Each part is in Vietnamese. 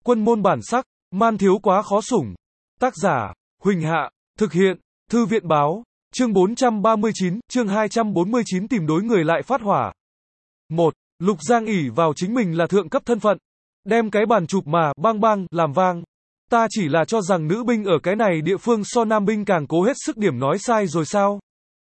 Quân môn bản sắc, man thiếu quá khó sủng. Tác giả, Huỳnh Hạ, thực hiện, Thư viện báo, chương 439, chương 249 tìm đối người lại phát hỏa. 1. Lục Giang ỷ vào chính mình là thượng cấp thân phận. Đem cái bàn chụp mà, bang bang, làm vang. Ta chỉ là cho rằng nữ binh ở cái này địa phương so nam binh càng cố hết sức điểm nói sai rồi sao?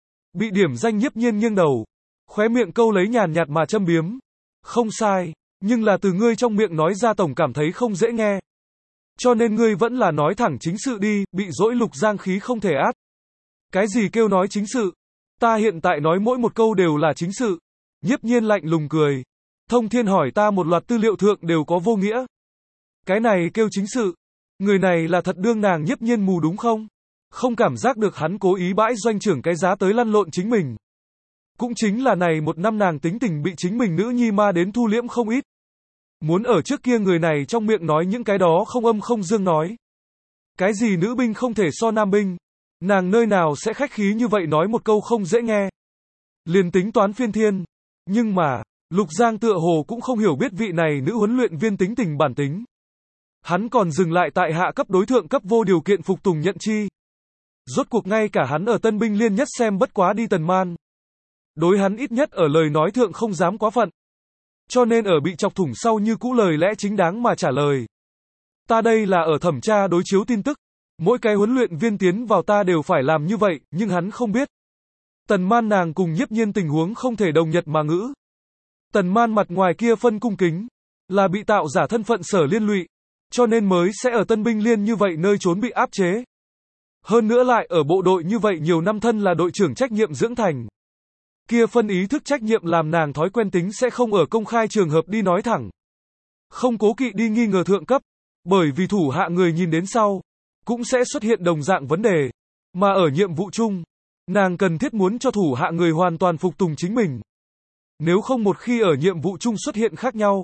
Bị điểm danh Nhiếp Nhiên nghiêng đầu. Khóe miệng câu lấy nhàn nhạt mà châm biếm. Không sai, nhưng là từ ngươi trong miệng nói ra tổng cảm thấy không dễ nghe. Cho nên ngươi vẫn là nói thẳng chính sự đi, bị dỗi Lục Giang khí không thể át. Cái gì kêu nói chính sự? Ta hiện tại nói mỗi một câu đều là chính sự. Nhiếp Nhiên lạnh lùng cười. Thông Thiên hỏi ta một loạt tư liệu thượng đều có vô nghĩa. Cái này kêu chính sự. Người này là thật đương nàng Nhiếp Nhiên mù đúng không? Không cảm giác được hắn cố ý bãi doanh trưởng cái giá tới lăn lộn chính mình. Cũng chính là này một năm nàng tính tình bị chính mình nữ nhi ma đến thu liễm không ít. Muốn ở trước kia người này trong miệng nói những cái đó không âm không dương nói. Cái gì nữ binh không thể so nam binh. Nàng nơi nào sẽ khách khí như vậy nói một câu không dễ nghe. Liền tính toán phiên thiên. Nhưng mà, Lục Giang tựa hồ cũng không hiểu biết vị này nữ huấn luyện viên tính tình bản tính. Hắn còn dừng lại tại hạ cấp đối thượng cấp vô điều kiện phục tùng nhận chi. Rốt cuộc ngay cả hắn ở tân binh liên nhất xem bất quá đi Tần Man. Đối hắn ít nhất ở lời nói thượng không dám quá phận. Cho nên ở bị chọc thủng sau như cũ lời lẽ chính đáng mà trả lời. Ta đây là ở thẩm tra đối chiếu tin tức. Mỗi cái huấn luyện viên tiến vào ta đều phải làm như vậy, nhưng hắn không biết. Tần Man nàng cùng Nhiếp Nhiên tình huống không thể đồng nhật mà ngữ. Tần Man mặt ngoài kia phân cung kính, là bị tạo giả thân phận sở liên lụy, cho nên mới sẽ ở tân binh liên như vậy nơi trốn bị áp chế. Hơn nữa lại ở bộ đội như vậy nhiều năm thân là đội trưởng trách nhiệm dưỡng thành. Kia phân ý thức trách nhiệm làm nàng thói quen tính sẽ không ở công khai trường hợp đi nói thẳng. Không cố kỵ đi nghi ngờ thượng cấp, bởi vì thủ hạ người nhìn đến sau, cũng sẽ xuất hiện đồng dạng vấn đề. Mà ở nhiệm vụ chung, nàng cần thiết muốn cho thủ hạ người hoàn toàn phục tùng chính mình. Nếu không một khi ở nhiệm vụ chung xuất hiện khác nhau,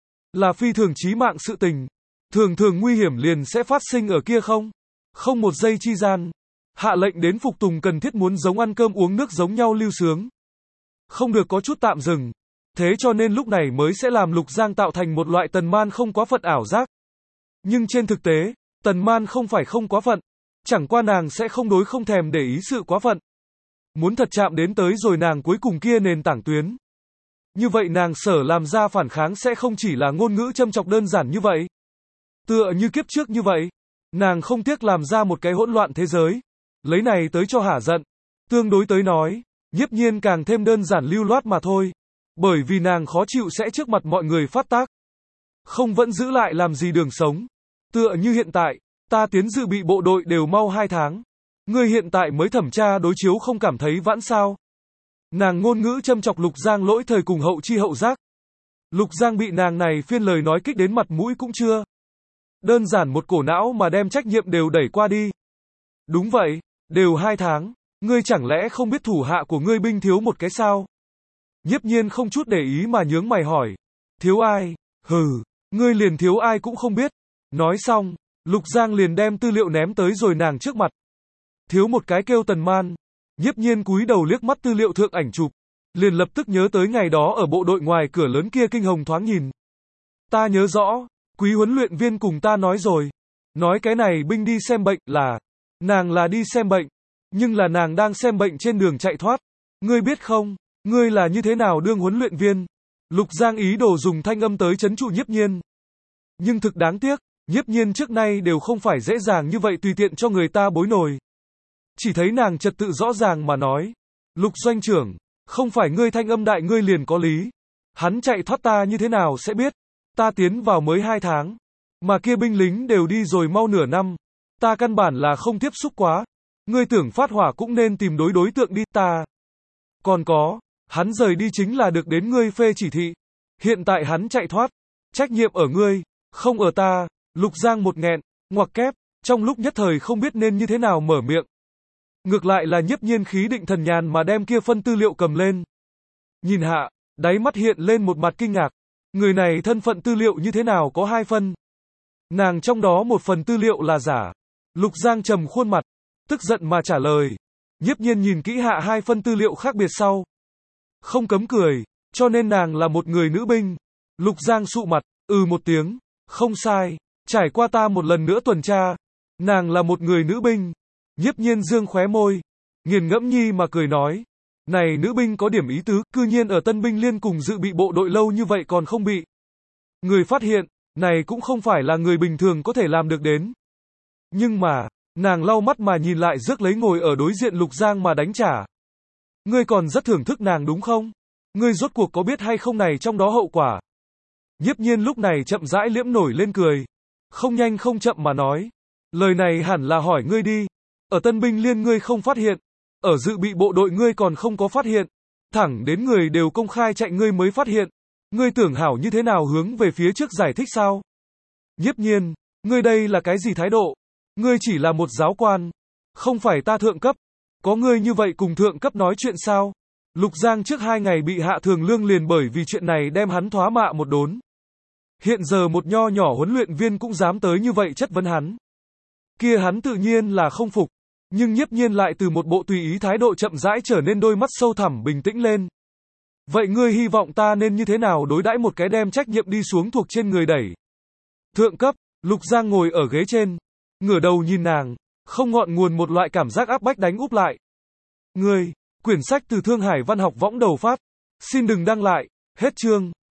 là phi thường chí mạng sự tình, thường thường nguy hiểm liền sẽ phát sinh ở kia không một giây chi gian. Hạ lệnh đến phục tùng cần thiết muốn giống ăn cơm uống nước giống nhau lưu sướng. Không được có chút tạm dừng. Thế cho nên lúc này mới sẽ làm Lục Giang tạo thành một loại Tần Man không quá phận ảo giác. Nhưng trên thực tế, Tần Man không phải không quá phận. Chẳng qua nàng sẽ không đối không thèm để ý sự quá phận. Muốn thật chạm đến tới rồi nàng cuối cùng kia nền tảng tuyến. Như vậy nàng sở làm ra phản kháng sẽ không chỉ là ngôn ngữ châm chọc đơn giản như vậy. Tựa như kiếp trước như vậy. Nàng không tiếc làm ra một cái hỗn loạn thế giới. Lấy này tới cho hả giận. Tương đối tới nói, Nhiếp Nhiên càng thêm đơn giản lưu loát mà thôi. Bởi vì nàng khó chịu sẽ trước mặt mọi người phát tác. Không vẫn giữ lại làm gì đường sống. Tựa như hiện tại, ta tiến dự bị bộ đội đều mau 2 tháng. Ngươi hiện tại mới thẩm tra đối chiếu không cảm thấy vãn sao. Nàng ngôn ngữ châm chọc Lục Giang lỗi thời cùng hậu chi hậu giác. Lục Giang bị nàng này phiên lời nói kích đến mặt mũi cũng chưa. Đơn giản một cổ não mà đem trách nhiệm đều đẩy qua đi. Đúng vậy, đều 2 tháng. Ngươi chẳng lẽ không biết thủ hạ của ngươi binh thiếu một cái sao? Nhiếp Nhiên không chút để ý mà nhướng mày hỏi. Thiếu ai? Hừ, ngươi liền thiếu ai cũng không biết. Nói xong, Lục Giang liền đem tư liệu ném tới rồi nàng trước mặt. Thiếu một cái kêu Tần Man. Nhiếp Nhiên cúi đầu liếc mắt tư liệu thượng ảnh chụp. Liền lập tức nhớ tới ngày đó ở bộ đội ngoài cửa lớn kia kinh hồng thoáng nhìn. Ta nhớ rõ, quý huấn luyện viên cùng ta nói rồi. Nói cái này binh đi xem bệnh là, nàng là đi xem bệnh. Nhưng là nàng đang xem bệnh trên đường chạy thoát. Ngươi biết không, ngươi là như thế nào đương huấn luyện viên? Lục Giang ý đồ dùng thanh âm tới trấn trụ Nhiếp Nhiên. Nhưng thực đáng tiếc, Nhiếp Nhiên trước nay đều không phải dễ dàng như vậy tùy tiện cho người ta bối nổi. Chỉ thấy nàng trật tự rõ ràng mà nói. Lục doanh trưởng, không phải ngươi thanh âm đại ngươi liền có lý. Hắn chạy thoát ta như thế nào sẽ biết? Ta tiến vào mới 2 tháng. Mà kia binh lính đều đi rồi mau nửa năm. Ta căn bản là không tiếp xúc quá. Ngươi tưởng phát hỏa cũng nên tìm đối tượng đi ta. Còn có, hắn rời đi chính là được đến ngươi phê chỉ thị. Hiện tại hắn chạy thoát. Trách nhiệm ở ngươi, không ở ta. Lục Giang một nghẹn, ngoặc kép, trong lúc nhất thời không biết nên như thế nào mở miệng. Ngược lại là Nhiếp Nhiên khí định thần nhàn mà đem kia phân tư liệu cầm lên. Nhìn hạ, đáy mắt hiện lên một mặt kinh ngạc. Người này thân phận tư liệu như thế nào có 2 phân. Nàng trong đó một phần tư liệu là giả. Lục Giang trầm khuôn mặt, tức giận mà trả lời. Nhiếp Nhiên nhìn kỹ hạ 2 phân tư liệu khác biệt sau. Không cấm cười, cho nên nàng là một người nữ binh. Lục Giang sụ mặt, một tiếng, không sai. Trải qua ta một lần nữa tuần tra, nàng là một người nữ binh. Nhiếp Nhiên dương khóe môi, nghiền ngẫm nhi mà cười nói. Này nữ binh có điểm ý tứ, cư nhiên ở Tân binh liên cùng dự bị bộ đội lâu như vậy còn không bị người phát hiện, này cũng không phải là người bình thường có thể làm được đến. Nhưng mà, nàng lau mắt mà nhìn lại rước lấy ngồi ở đối diện Lục Giang mà đánh trả. Ngươi còn rất thưởng thức nàng đúng không? Ngươi rốt cuộc có biết hay không này trong đó hậu quả? Nhiếp Nhiên lúc này chậm rãi liễm nổi lên cười. Không nhanh không chậm mà nói. Lời này hẳn là hỏi ngươi đi. Ở Tân binh liên ngươi không phát hiện. Ở dự bị bộ đội ngươi còn không có phát hiện. Thẳng đến người đều công khai chạy ngươi mới phát hiện. Ngươi tưởng hảo như thế nào hướng về phía trước giải thích sao? Nhiếp Nhiên, ngươi đây là cái gì thái độ? Ngươi chỉ là một giáo quan. Không phải ta thượng cấp. Có ngươi như vậy cùng thượng cấp nói chuyện sao? Lục Giang trước 2 ngày bị hạ thường lương liền bởi vì chuyện này đem hắn thoá mạ một đốn. Hiện giờ một nho nhỏ huấn luyện viên cũng dám tới như vậy chất vấn hắn. Kia hắn tự nhiên là không phục. Nhưng Nhiếp Nhiên lại từ một bộ tùy ý thái độ chậm rãi trở nên đôi mắt sâu thẳm bình tĩnh lên. Vậy ngươi hy vọng ta nên như thế nào đối đãi một cái đem trách nhiệm đi xuống thuộc trên người đẩy? Thượng cấp, Lục Giang ngồi ở ghế trên, ngửa đầu nhìn nàng, không ngọn nguồn một loại cảm giác áp bách đánh úp lại. Ngươi, quyển sách từ Thương Hải Văn học võng đầu phát. Xin đừng đăng lại, hết chương.